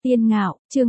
Tiên Ngạo, chương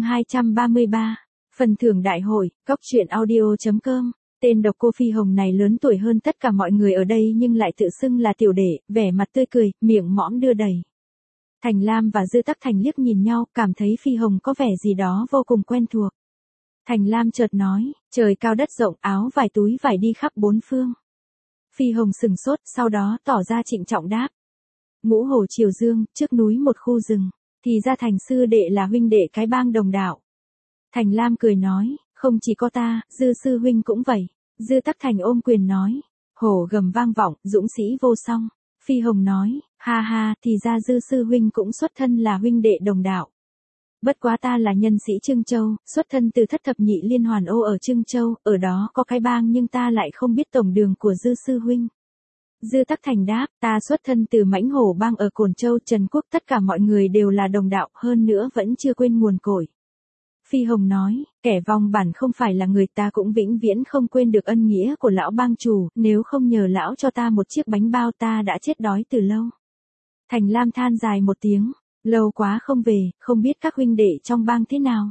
233. Phần thưởng đại hội, Cóc truyện audio.com. Tên độc cô Phi Hồng này lớn tuổi hơn tất cả mọi người ở đây nhưng lại tự xưng là tiểu đệ, vẻ mặt tươi cười, miệng mõm đưa đầy. Thành Lam và Dư Tắc Thành liếc nhìn nhau, cảm thấy Phi Hồng có vẻ gì đó vô cùng quen thuộc. Thành Lam chợt nói, trời cao đất rộng, áo vải túi vải đi khắp bốn phương. Phi Hồng sừng sốt, sau đó tỏ ra trịnh trọng đáp. Ngũ Hồ Triều Dương, trước núi một khu rừng. Thì ra Thành sư đệ là huynh đệ cái bang đồng đạo. Thành Lam cười nói, không chỉ có ta, Dư sư huynh cũng vậy. Dư Tắc Thành ôm quyền nói, hổ gầm vang vọng, dũng sĩ vô song. Phi Hồng nói, ha ha, thì ra Dư sư huynh cũng xuất thân là huynh đệ đồng đạo. Bất quá ta là nhân sĩ Trương Châu, xuất thân từ thất thập nhị liên hoàn ô ở Trương Châu, ở đó có cái bang nhưng ta lại không biết tổng đường của Dư sư huynh. Dư Tắc Thành đáp, ta xuất thân từ Mãnh Hổ bang ở Cồn Châu Trần Quốc, tất cả mọi người đều là đồng đạo, hơn nữa vẫn chưa quên nguồn cội. Phi Hồng nói, kẻ vong bản không phải là người, ta cũng vĩnh viễn không quên được ân nghĩa của lão bang chủ, nếu không nhờ lão cho ta một chiếc bánh bao ta đã chết đói từ lâu. Thành Lam than dài một tiếng, lâu quá không về, không biết các huynh đệ trong bang thế nào.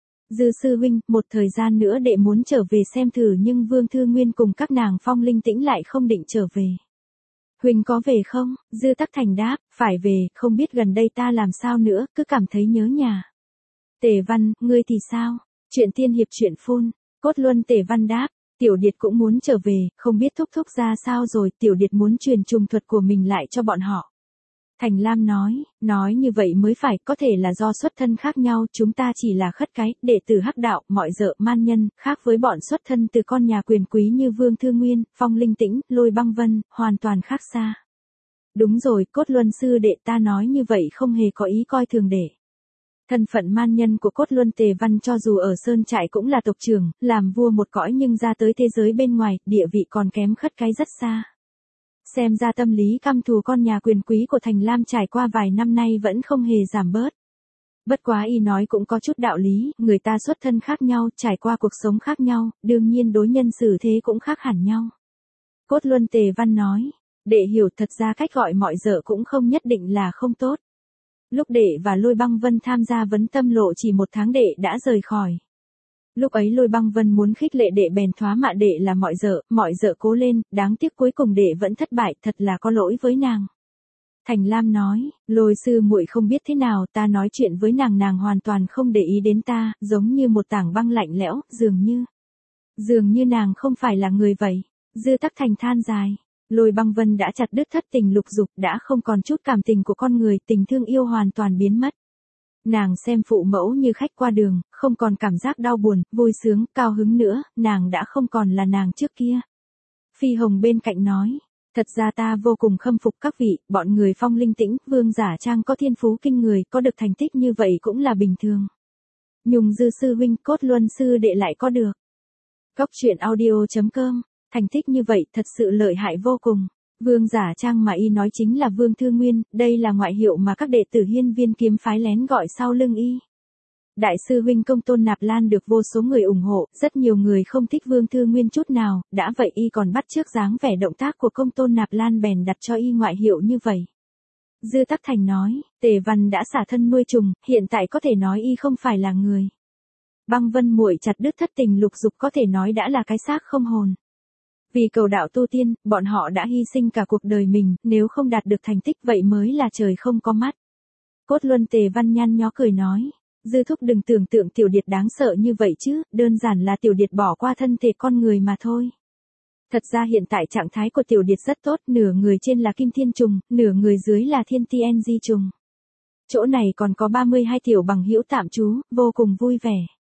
Dư sư huynh, một thời gian nữa đệ muốn trở về xem thử nhưng Vương Thư Nguyên cùng các nàng Phong Linh Tĩnh lại không định trở về. Huynh có về không? Dư Tắc Thành đáp, phải về, không biết gần đây ta làm sao nữa, cứ cảm thấy nhớ nhà. Tề Văn, ngươi thì sao? Chuyện tiên hiệp chuyện phun. Cốt Luân Tề Văn đáp, Tiểu Điệt cũng muốn trở về, không biết thúc thúc ra sao rồi, Tiểu Điệt muốn truyền trùng thuật của mình lại cho bọn họ. Thành Lam nói như vậy mới phải, có thể là do xuất thân khác nhau, chúng ta chỉ là khất cái, đệ tử hắc đạo, mọi dợ man nhân, khác với bọn xuất thân từ con nhà quyền quý như Vương Thư Nguyên, Phong Linh Tĩnh, Lôi Băng Vân, hoàn toàn khác xa. Đúng rồi, Cốt Luân sư đệ, ta nói như vậy không hề có ý coi thường đệ. Thân phận man nhân của Cốt Luân Tề Văn cho dù ở Sơn Trại cũng là tộc trưởng, làm vua một cõi nhưng ra tới thế giới bên ngoài, địa vị còn kém khất cái rất xa. Xem ra tâm lý căm thù con nhà quyền quý của Thành Lam trải qua vài năm nay vẫn không hề giảm bớt. Bất quá y nói cũng có chút đạo lý, người ta xuất thân khác nhau, trải qua cuộc sống khác nhau, đương nhiên đối nhân xử thế cũng khác hẳn nhau. Cốt Luân Tề Văn nói, đệ hiểu, thật ra cách gọi mọi dợ cũng không nhất định là không tốt. Lúc đệ và Lôi Băng Vân tham gia vấn tâm lộ chỉ 1 tháng đệ đã rời khỏi. Lúc ấy Lôi Băng Vân muốn khích lệ đệ bèn thoá mạ đệ là mọi dợ cố lên, đáng tiếc cuối cùng đệ vẫn thất bại, thật là có lỗi với nàng. Thành Lam nói, Lôi sư muội không biết thế nào, ta nói chuyện với nàng hoàn toàn không để ý đến ta, giống như một tảng băng lạnh lẽo, dường như nàng không phải là người vậy. Dư Tắc Thành than dài. Lôi Băng Vân đã chặt đứt thất tình lục dục, đã không còn chút cảm tình của con người, tình thương yêu hoàn toàn biến mất. Nàng xem phụ mẫu như khách qua đường, không còn cảm giác đau buồn, vui sướng, cao hứng nữa, nàng đã không còn là nàng trước kia. Phi Hồng bên cạnh nói, thật ra ta vô cùng khâm phục các vị, bọn người Phong Linh Tĩnh, Vương Giả Trang có thiên phú kinh người, có được thành tích như vậy cũng là bình thường. Nhung Dư sư huynh, Cốt Luân sư đệ lại có được. Cóc truyện audio.com. Thành tích như vậy thật sự lợi hại vô cùng. Vương Giả Trang mà y nói chính là Vương Thư Nguyên, đây là ngoại hiệu mà các đệ tử Hiên Viên kiếm phái lén gọi sau lưng y. Đại sư huynh Công Tôn Nạp Lan được vô số người ủng hộ, rất nhiều người không thích Vương Thư Nguyên chút nào, đã vậy y còn bắt chước dáng vẻ động tác của Công Tôn Nạp Lan bèn đặt cho y ngoại hiệu như vậy. Dư Tắc Thành nói, Tề Văn đã xả thân nuôi trùng, hiện tại có thể nói y không phải là người. Băng Vân muội chặt đứt thất tình lục dục có thể nói đã là cái xác không hồn. Vì cầu đạo tu tiên, bọn họ đã hy sinh cả cuộc đời mình, nếu không đạt được thành tích vậy mới là trời không có mắt. Cốt Luân Tề Văn nhăn nhó cười nói, Dư thúc đừng tưởng tượng Tiểu Điệt đáng sợ như vậy chứ, đơn giản là Tiểu Điệt bỏ qua thân thể con người mà thôi. Thật ra hiện tại trạng thái của Tiểu Điệt rất tốt, nửa người trên là Kim Thiên Trùng, nửa người dưới là Thiên TNG Trùng. Chỗ này còn có 32 tiểu bằng hữu tạm trú, vô cùng vui vẻ.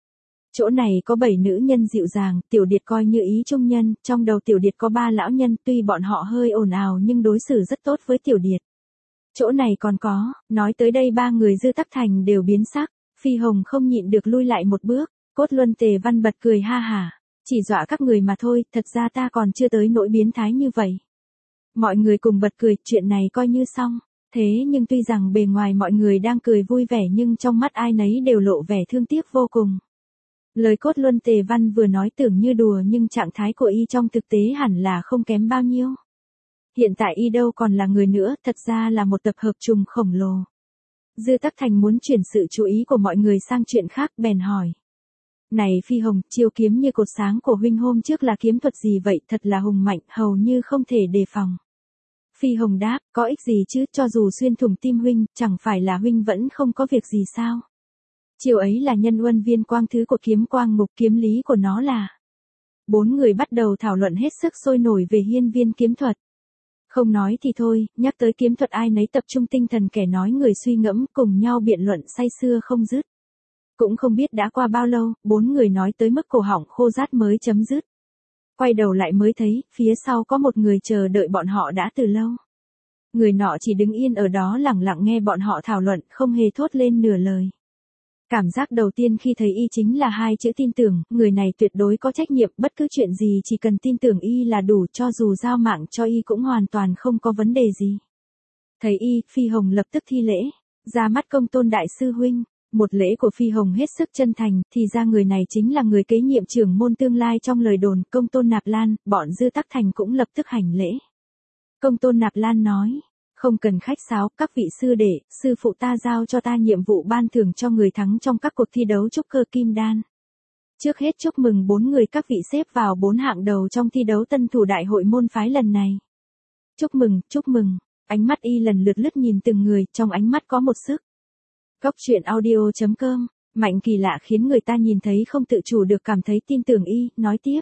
Chỗ này có 7 nữ nhân dịu dàng, Tiểu Điệt coi như ý trung nhân, trong đầu Tiểu Điệt có 3 lão nhân, tuy bọn họ hơi ồn ào nhưng đối xử rất tốt với Tiểu Điệt. Chỗ này còn có, nói tới đây 3 người Dư Tắc Thành đều biến sắc, Phi Hồng không nhịn được lui lại một bước, Cốt Luân Tề Văn bật cười ha hả, chỉ dọa các người mà thôi, thật ra ta còn chưa tới nỗi biến thái như vậy. Mọi người cùng bật cười, chuyện này coi như xong, thế nhưng tuy rằng bề ngoài mọi người đang cười vui vẻ nhưng trong mắt ai nấy đều lộ vẻ thương tiếc vô cùng. Lời Cốt Luân Tề Văn vừa nói tưởng như đùa nhưng trạng thái của y trong thực tế hẳn là không kém bao nhiêu. Hiện tại y đâu còn là người nữa, thật ra là một tập hợp trùng khổng lồ. Dư Tắc Thành muốn chuyển sự chú ý của mọi người sang chuyện khác bèn hỏi. Này Phi Hồng, chiêu kiếm như cột sáng của huynh hôm trước là kiếm thuật gì vậy, thật là hùng mạnh, hầu như không thể đề phòng. Phi Hồng đáp, có ích gì chứ, cho dù xuyên thủng tim huynh, chẳng phải là huynh vẫn không có việc gì sao. Chiêu ấy là nhân uân viên quang thứ của kiếm quang ngục, kiếm lý của nó là. Bốn người bắt đầu thảo luận hết sức sôi nổi về hiên viên kiếm thuật. Không nói thì thôi, nhắc tới kiếm thuật ai nấy tập trung tinh thần, kẻ nói người suy ngẫm, cùng nhau biện luận say sưa không dứt. Cũng không biết đã qua bao lâu, bốn người nói tới mức cổ họng khô rát mới chấm dứt. Quay đầu lại mới thấy, phía sau có một người chờ đợi bọn họ đã từ lâu. Người nọ chỉ đứng yên ở đó lẳng lặng nghe bọn họ thảo luận, không hề thốt lên nửa lời. Cảm giác đầu tiên khi thấy y chính là hai chữ tin tưởng, người này tuyệt đối có trách nhiệm, bất cứ chuyện gì chỉ cần tin tưởng y là đủ, cho dù giao mạng cho y cũng hoàn toàn không có vấn đề gì. Thấy y, Phi Hồng lập tức thi lễ, ra mắt Công Tôn đại sư huynh. Một lễ của Phi Hồng hết sức chân thành, thì ra người này chính là người kế nhiệm trưởng môn tương lai trong lời đồn, Công Tôn Nạp Lan. Bọn Dư Tắc Thành cũng lập tức hành lễ. Công Tôn Nạp Lan nói, không cần khách sáo, các vị sư đệ, sư phụ ta giao cho ta nhiệm vụ ban thưởng cho người thắng trong các cuộc thi đấu trúc cơ kim đan. Trước hết chúc mừng 4 người các vị xếp vào 4 hạng đầu trong thi đấu tân thủ đại hội môn phái lần này. Chúc mừng, chúc mừng. Ánh mắt y lần lượt lướt nhìn từng người, trong ánh mắt có một sức. Cốc truyện audio.com, mạnh kỳ lạ khiến người ta nhìn thấy không tự chủ được cảm thấy tin tưởng y, nói tiếp.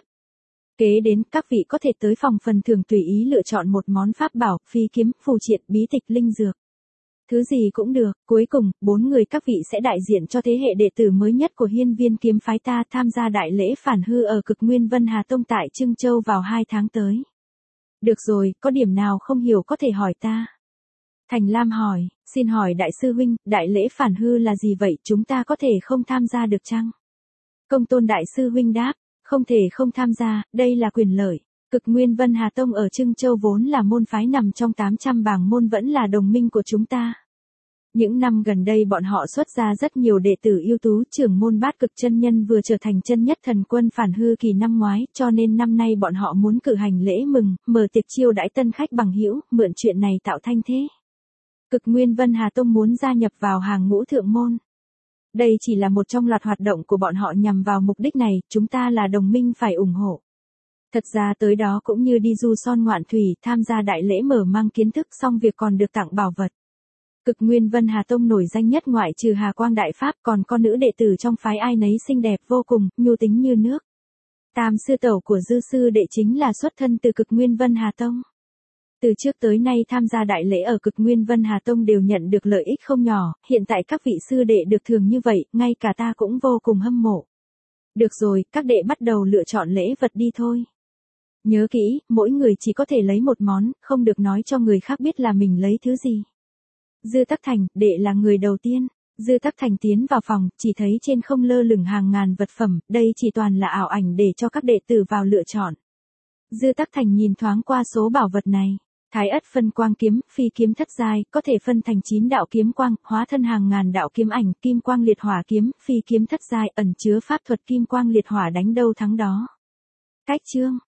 Kế đến, các vị có thể tới phòng phần thưởng tùy ý lựa chọn một món pháp bảo, phi kiếm, phù triện, bí tịch, linh dược. Thứ gì cũng được, cuối cùng, 4 người các vị sẽ đại diện cho thế hệ đệ tử mới nhất của hiên viên kiếm phái ta tham gia đại lễ phản hư ở Cực Nguyên Vân Hà Tông tại Trưng Châu vào 2 tháng tới. Được rồi, có điểm nào không hiểu có thể hỏi ta. Thành Lam hỏi, xin hỏi đại sư huynh, đại lễ phản hư là gì vậy, chúng ta có thể không tham gia được chăng? Công Tôn đại sư huynh đáp, không thể không tham gia, đây là quyền lợi. Cực Nguyên Vân Hà Tông ở Trưng Châu vốn là môn phái nằm trong 800 bảng môn, vẫn là đồng minh của chúng ta. Những năm gần đây bọn họ xuất ra rất nhiều đệ tử ưu tú, trưởng môn Bát Cực chân nhân vừa trở thành chân nhất thần quân phản hư kỳ năm ngoái, cho nên năm nay bọn họ muốn cử hành lễ mừng, mở tiệc chiêu đãi tân khách bằng hữu, mượn chuyện này tạo thanh thế. Cực Nguyên Vân Hà Tông muốn gia nhập vào hàng ngũ thượng môn. Đây chỉ là một trong loạt hoạt động của bọn họ nhằm vào mục đích này, chúng ta là đồng minh phải ủng hộ. Thật ra tới đó cũng như đi du son ngoạn thủy, tham gia đại lễ mở mang kiến thức xong việc còn được tặng bảo vật. Cực Nguyên Vân Hà Tông nổi danh nhất ngoại trừ Hà Quang Đại Pháp, còn có nữ đệ tử trong phái ai nấy xinh đẹp vô cùng, nhu tính như nước. Tam sư tẩu của Dư sư đệ chính là xuất thân từ Cực Nguyên Vân Hà Tông. Từ trước tới nay tham gia đại lễ ở Cực Nguyên Vân Hà Tông đều nhận được lợi ích không nhỏ, hiện tại các vị sư đệ được thường như vậy, ngay cả ta cũng vô cùng hâm mộ. Được rồi, các đệ bắt đầu lựa chọn lễ vật đi thôi. Nhớ kỹ, mỗi người chỉ có thể lấy một món, không được nói cho người khác biết là mình lấy thứ gì. Dư Tắc Thành, đệ là người đầu tiên. Dư Tắc Thành tiến vào phòng, chỉ thấy trên không lơ lửng hàng ngàn vật phẩm, đây chỉ toàn là ảo ảnh để cho các đệ tử vào lựa chọn. Dư Tắc Thành nhìn thoáng qua số bảo vật này. Thái Ất phân quang kiếm, phi kiếm thất giai, có thể phân thành 9 đạo kiếm quang, hóa thân hàng ngàn đạo kiếm ảnh, kim quang liệt hỏa kiếm, phi kiếm thất giai, ẩn chứa pháp thuật kim quang liệt hỏa, đánh đâu thắng đó. Cách chương